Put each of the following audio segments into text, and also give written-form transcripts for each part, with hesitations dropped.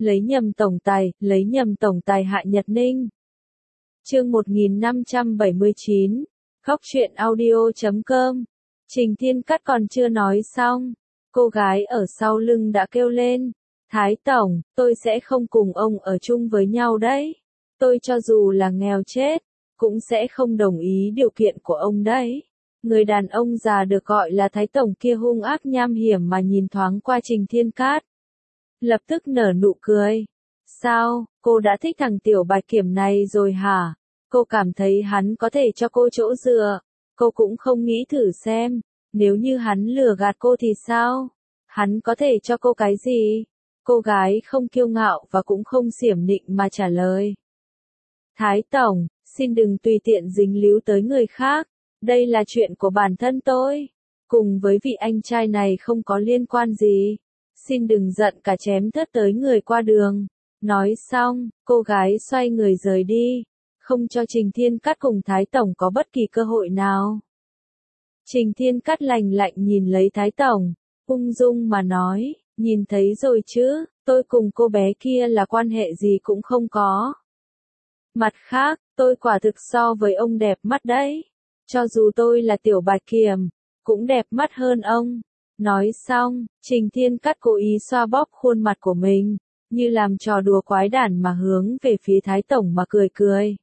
lấy nhầm tổng tài Hạ Nhật Ninh. Chương 1579, Khóc Chuyện Audio.com. Trình Thiên Cát còn chưa nói xong, cô gái ở sau lưng đã kêu lên, Thái Tổng, tôi sẽ không cùng ông ở chung với nhau đấy. Tôi cho dù là nghèo chết, cũng sẽ không đồng ý điều kiện của ông đấy. Người đàn ông già được gọi là Thái Tổng kia hung ác nham hiểm mà nhìn thoáng qua Trình Thiên Cát. Lập tức nở nụ cười. Sao, cô đã thích thằng tiểu bạch kiểm này rồi hả? Cô cảm thấy hắn có thể cho cô chỗ dựa. Cô cũng không nghĩ thử xem, nếu như hắn lừa gạt cô thì sao? Hắn có thể cho cô cái gì? Cô gái không kiêu ngạo và cũng không xiểm nịnh mà trả lời. Thái Tổng, xin đừng tùy tiện dính líu tới người khác. Đây là chuyện của bản thân tôi. Cùng với vị anh trai này không có liên quan gì. Xin đừng giận cả chém thớt tới người qua đường. Nói xong, cô gái xoay người rời đi. Không cho Trình Thiên Cát cùng Thái Tổng có bất kỳ cơ hội nào. Trình Thiên Cát lạnh lạnh nhìn lấy Thái Tổng, ung dung mà nói, nhìn thấy rồi chứ, tôi cùng cô bé kia là quan hệ gì cũng không có. Mặt khác, tôi quả thực so với ông đẹp mắt đấy. Cho dù tôi là tiểu bạch kiểm, cũng đẹp mắt hơn ông. Nói xong, Trình Thiên Cát cố ý xoa bóp khuôn mặt của mình, như làm trò đùa quái đản mà hướng về phía Thái Tổng mà cười cười.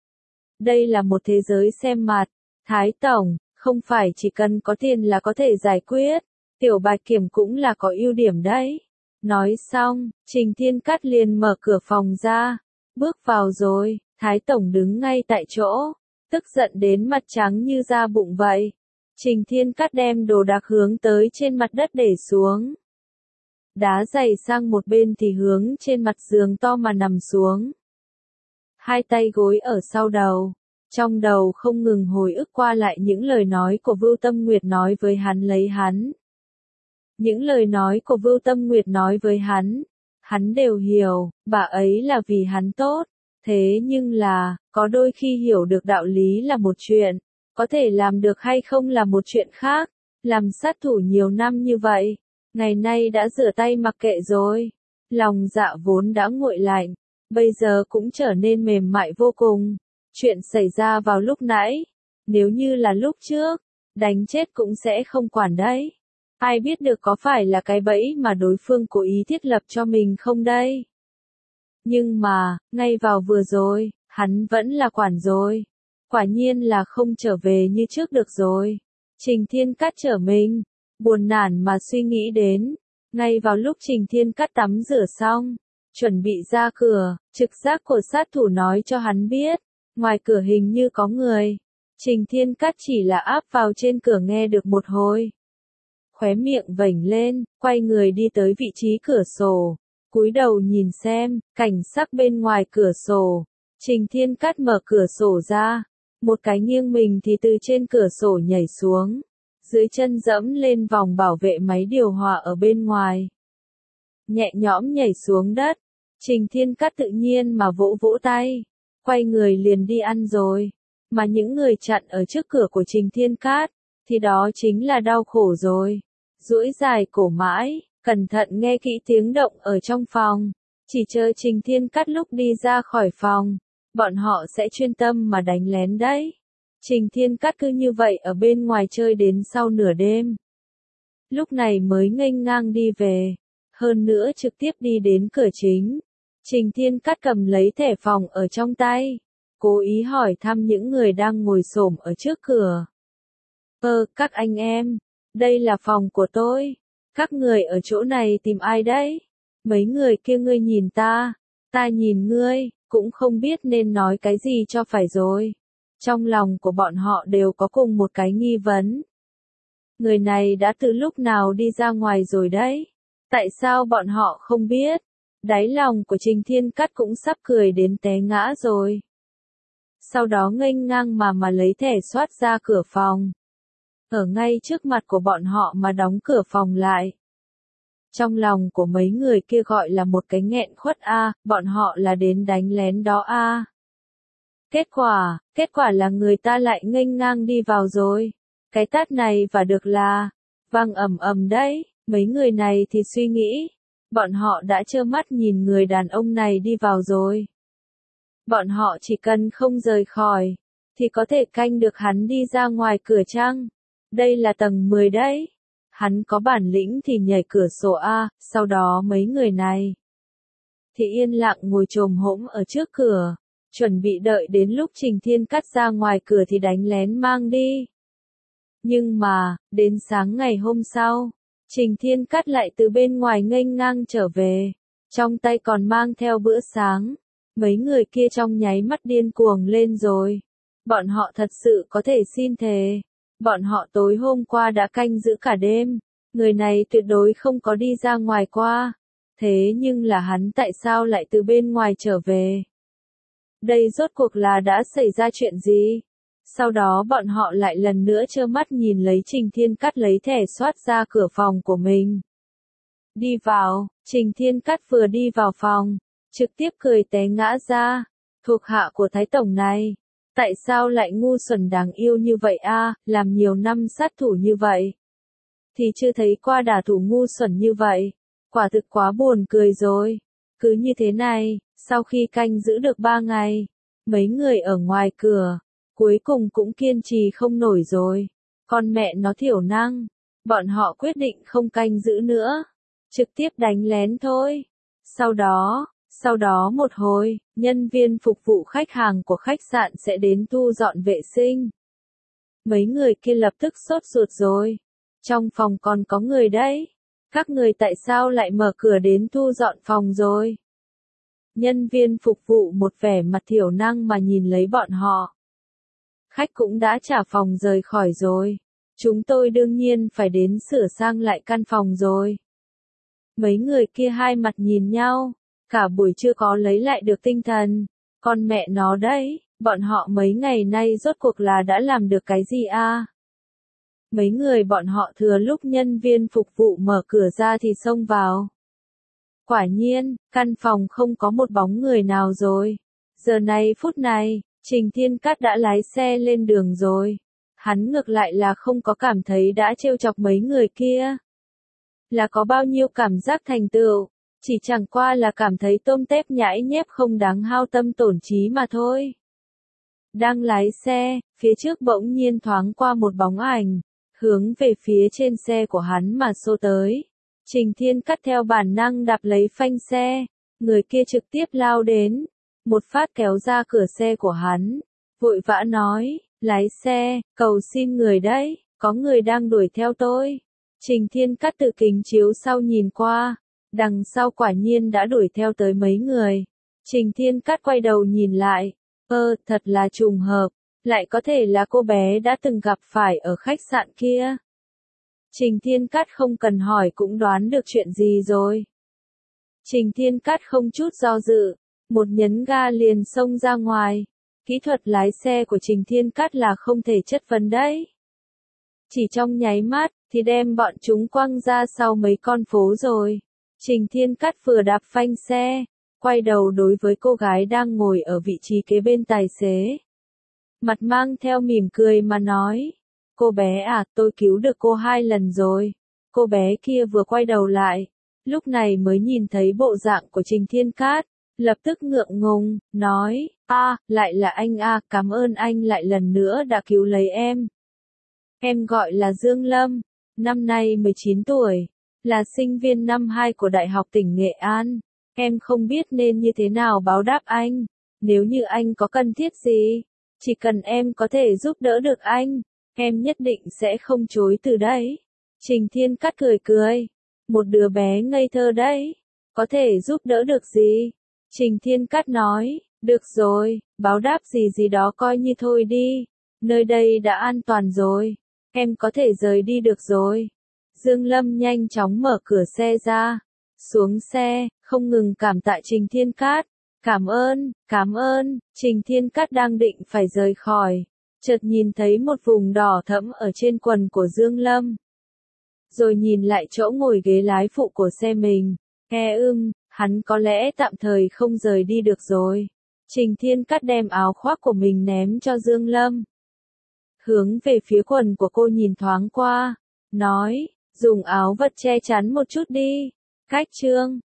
Đây là một thế giới xem mặt, Thái Tổng, không phải chỉ cần có tiền là có thể giải quyết, tiểu bạch kiểm cũng là có ưu điểm đấy. Nói xong, Trình Thiên Cát liền mở cửa phòng ra, bước vào rồi, Thái Tổng đứng ngay tại chỗ, tức giận đến mặt trắng như da bụng vậy. Trình Thiên Cát đem đồ đạc hướng tới trên mặt đất để xuống. Đá giày sang một bên thì hướng trên mặt giường to mà nằm xuống. Hai tay gối ở sau đầu, trong đầu không ngừng hồi ức qua lại những lời nói của Vưu Tâm Nguyệt nói với hắn lấy hắn. Những lời nói của Vưu Tâm Nguyệt nói với hắn đều hiểu, bà ấy là vì hắn tốt. Thế nhưng là, có đôi khi hiểu được đạo lý là một chuyện, có thể làm được hay không là một chuyện khác. Làm sát thủ nhiều năm như vậy, ngày nay đã rửa tay mặc kệ rồi. Lòng dạ vốn đã nguội lạnh, bây giờ cũng trở nên mềm mại vô cùng. Chuyện xảy ra vào lúc nãy, nếu như là lúc trước, đánh chết cũng sẽ không quản đấy. Ai biết được có phải là cái bẫy mà đối phương cố ý thiết lập cho mình không đây? Nhưng mà, ngay vào vừa rồi, hắn vẫn là quản rồi. Quả nhiên là không trở về như trước được rồi. Trình Thiên Cát trở mình, buồn nản mà suy nghĩ đến. Ngay vào lúc Trình Thiên Cát tắm rửa xong, chuẩn bị ra cửa, trực giác của sát thủ nói cho hắn biết, ngoài cửa hình như có người. Trình Thiên Cát chỉ là áp vào trên cửa nghe được một hồi. Khóe miệng vểnh lên, quay người đi tới vị trí cửa sổ, cúi đầu nhìn xem, cảnh sắc bên ngoài cửa sổ. Trình Thiên Cát mở cửa sổ ra, một cái nghiêng mình thì từ trên cửa sổ nhảy xuống, dưới chân dẫm lên vòng bảo vệ máy điều hòa ở bên ngoài. Nhẹ nhõm nhảy xuống đất, Trình Thiên Cát tự nhiên mà vỗ vỗ tay, quay người liền đi ăn rồi. Mà những người chặn ở trước cửa của Trình Thiên Cát, thì đó chính là đau khổ rồi. Duỗi dài cổ mãi, cẩn thận nghe kỹ tiếng động ở trong phòng, chỉ chờ Trình Thiên Cát lúc đi ra khỏi phòng, bọn họ sẽ chuyên tâm mà đánh lén đấy. Trình Thiên Cát cứ như vậy ở bên ngoài chơi đến sau nửa đêm. Lúc này mới nghênh ngang đi về, hơn nữa trực tiếp đi đến cửa chính. Trình Thiên Cát cầm lấy thẻ phòng ở trong tay, cố ý hỏi thăm những người đang ngồi xổm ở trước cửa. Các anh em, đây là phòng của tôi. Các người ở chỗ này tìm ai đấy? Mấy người kia ngươi nhìn ta nhìn ngươi, cũng không biết nên nói cái gì cho phải rồi. Trong lòng của bọn họ đều có cùng một cái nghi vấn. Người này đã từ lúc nào đi ra ngoài rồi đấy? Tại sao bọn họ không biết? Đáy lòng của Trình Thiên Cát cũng sắp cười đến té ngã rồi. Sau đó nghênh ngang mà lấy thẻ soát ra cửa phòng. Ở ngay trước mặt của bọn họ mà đóng cửa phòng lại. Trong lòng của mấy người kia gọi là một cái nghẹn khuất a, bọn họ là đến đánh lén đó a. Kết quả là người ta lại nghênh ngang đi vào rồi. Cái tát này và được là vang ầm ầm đấy, mấy người này thì suy nghĩ, Bọn họ đã trơ mắt nhìn người đàn ông này đi vào rồi. Bọn họ chỉ cần không rời khỏi, thì có thể canh được hắn đi ra ngoài cửa chăng? Đây là tầng 10 đấy. Hắn có bản lĩnh thì nhảy cửa sổ A, sau đó mấy người này thì yên lặng ngồi chồm hổm ở trước cửa, chuẩn bị đợi đến lúc Trình Thiên Cát ra ngoài cửa thì đánh lén mang đi. Nhưng mà, đến sáng ngày hôm sau, Trình Thiên Cát lại từ bên ngoài nghênh ngang trở về, trong tay còn mang theo bữa sáng. Mấy người kia trong nháy mắt điên cuồng lên rồi. Bọn họ thật sự có thể xin thề. Bọn họ tối hôm qua đã canh giữ cả đêm. Người này tuyệt đối không có đi ra ngoài qua. Thế nhưng là hắn tại sao lại từ bên ngoài trở về? Đây rốt cuộc là đã xảy ra chuyện gì? Sau đó bọn họ lại lần nữa trơ mắt nhìn lấy Trình Thiên Cát lấy thẻ soát ra cửa phòng của mình. Đi vào, Trình Thiên Cát vừa đi vào phòng, trực tiếp cười té ngã ra. Thuộc hạ của Thái Tổng này, tại sao lại ngu xuẩn đáng yêu như vậy a? Làm nhiều năm sát thủ như vậy thì chưa thấy qua đả thủ ngu xuẩn như vậy. Quả thực quá buồn cười rồi. Cứ như thế này, sau khi canh giữ được 3 ngày, mấy người ở ngoài cửa, cuối cùng cũng kiên trì không nổi rồi. Con mẹ nó thiểu năng, bọn họ quyết định không canh giữ nữa, trực tiếp đánh lén thôi. Sau đó một hồi, nhân viên phục vụ khách hàng của khách sạn sẽ đến thu dọn vệ sinh. Mấy người kia lập tức sốt ruột rồi. Trong phòng còn có người đấy. Các người tại sao lại mở cửa đến thu dọn phòng rồi? Nhân viên phục vụ một vẻ mặt thiểu năng mà nhìn lấy bọn họ. Khách cũng đã trả phòng rời khỏi rồi. Chúng tôi đương nhiên phải đến sửa sang lại căn phòng rồi. Mấy người kia hai mặt nhìn nhau. Cả buổi chưa có lấy lại được tinh thần. Con mẹ nó đấy, bọn họ mấy ngày nay rốt cuộc là đã làm được cái gì a? Mấy người bọn họ thừa lúc nhân viên phục vụ mở cửa ra thì xông vào. Quả nhiên, căn phòng không có một bóng người nào rồi. Giờ này phút này, Trình Thiên Cát đã lái xe lên đường rồi. Hắn ngược lại là không có cảm thấy đã trêu chọc mấy người kia. Là có bao nhiêu cảm giác thành tựu. Chỉ chẳng qua là cảm thấy tôm tép nhãi nhép không đáng hao tâm tổn trí mà thôi. Đang lái xe, phía trước bỗng nhiên thoáng qua một bóng ảnh, hướng về phía trên xe của hắn mà xô tới. Trình Thiên Cát theo bản năng đạp lấy phanh xe, người kia trực tiếp lao đến, một phát kéo ra cửa xe của hắn, vội vã nói, lái xe, cầu xin người đấy, có người đang đuổi theo tôi. Trình Thiên Cát từ kính chiếu sau nhìn qua. Đằng sau quả nhiên đã đuổi theo tới mấy người. Trình Thiên Cát quay đầu nhìn lại. Thật là trùng hợp. Lại có thể là cô bé đã từng gặp phải ở khách sạn kia. Trình Thiên Cát không cần hỏi cũng đoán được chuyện gì rồi. Trình Thiên Cát không chút do dự. Một nhấn ga liền xông ra ngoài. Kỹ thuật lái xe của Trình Thiên Cát là không thể chất vấn đấy. Chỉ trong nháy mắt, thì đem bọn chúng quăng ra sau mấy con phố rồi. Trình Thiên Cát vừa đạp phanh xe, quay đầu đối với cô gái đang ngồi ở vị trí kế bên tài xế. Mặt mang theo mỉm cười mà nói, cô bé à, tôi cứu được cô 2 lần rồi. Cô bé kia vừa quay đầu lại, lúc này mới nhìn thấy bộ dạng của Trình Thiên Cát, lập tức ngượng ngùng, nói, lại là anh cảm ơn anh lại lần nữa đã cứu lấy em. Em gọi là Dương Lâm, năm nay 19 tuổi. Là sinh viên năm 2 của Đại học tỉnh Nghệ An. Em không biết nên như thế nào báo đáp anh. Nếu như anh có cần thiết gì, chỉ cần em có thể giúp đỡ được anh, em nhất định sẽ không chối từ đấy. Trình Thiên Cát cười cười. Một đứa bé ngây thơ đấy. Có thể giúp đỡ được gì? Trình Thiên Cát nói, được rồi, báo đáp gì gì đó coi như thôi đi. Nơi đây đã an toàn rồi. Em có thể rời đi được rồi. Dương Lâm nhanh chóng mở cửa xe ra, xuống xe, không ngừng cảm tạ Trình Thiên Cát. Cảm ơn, Trình Thiên Cát đang định phải rời khỏi, chợt nhìn thấy một vùng đỏ thẫm ở trên quần của Dương Lâm. Rồi nhìn lại chỗ ngồi ghế lái phụ của xe mình, hắn có lẽ tạm thời không rời đi được rồi. Trình Thiên Cát đem áo khoác của mình ném cho Dương Lâm. Hướng về phía quần của cô nhìn thoáng qua, nói, dùng áo vật che chắn một chút đi. Cách chương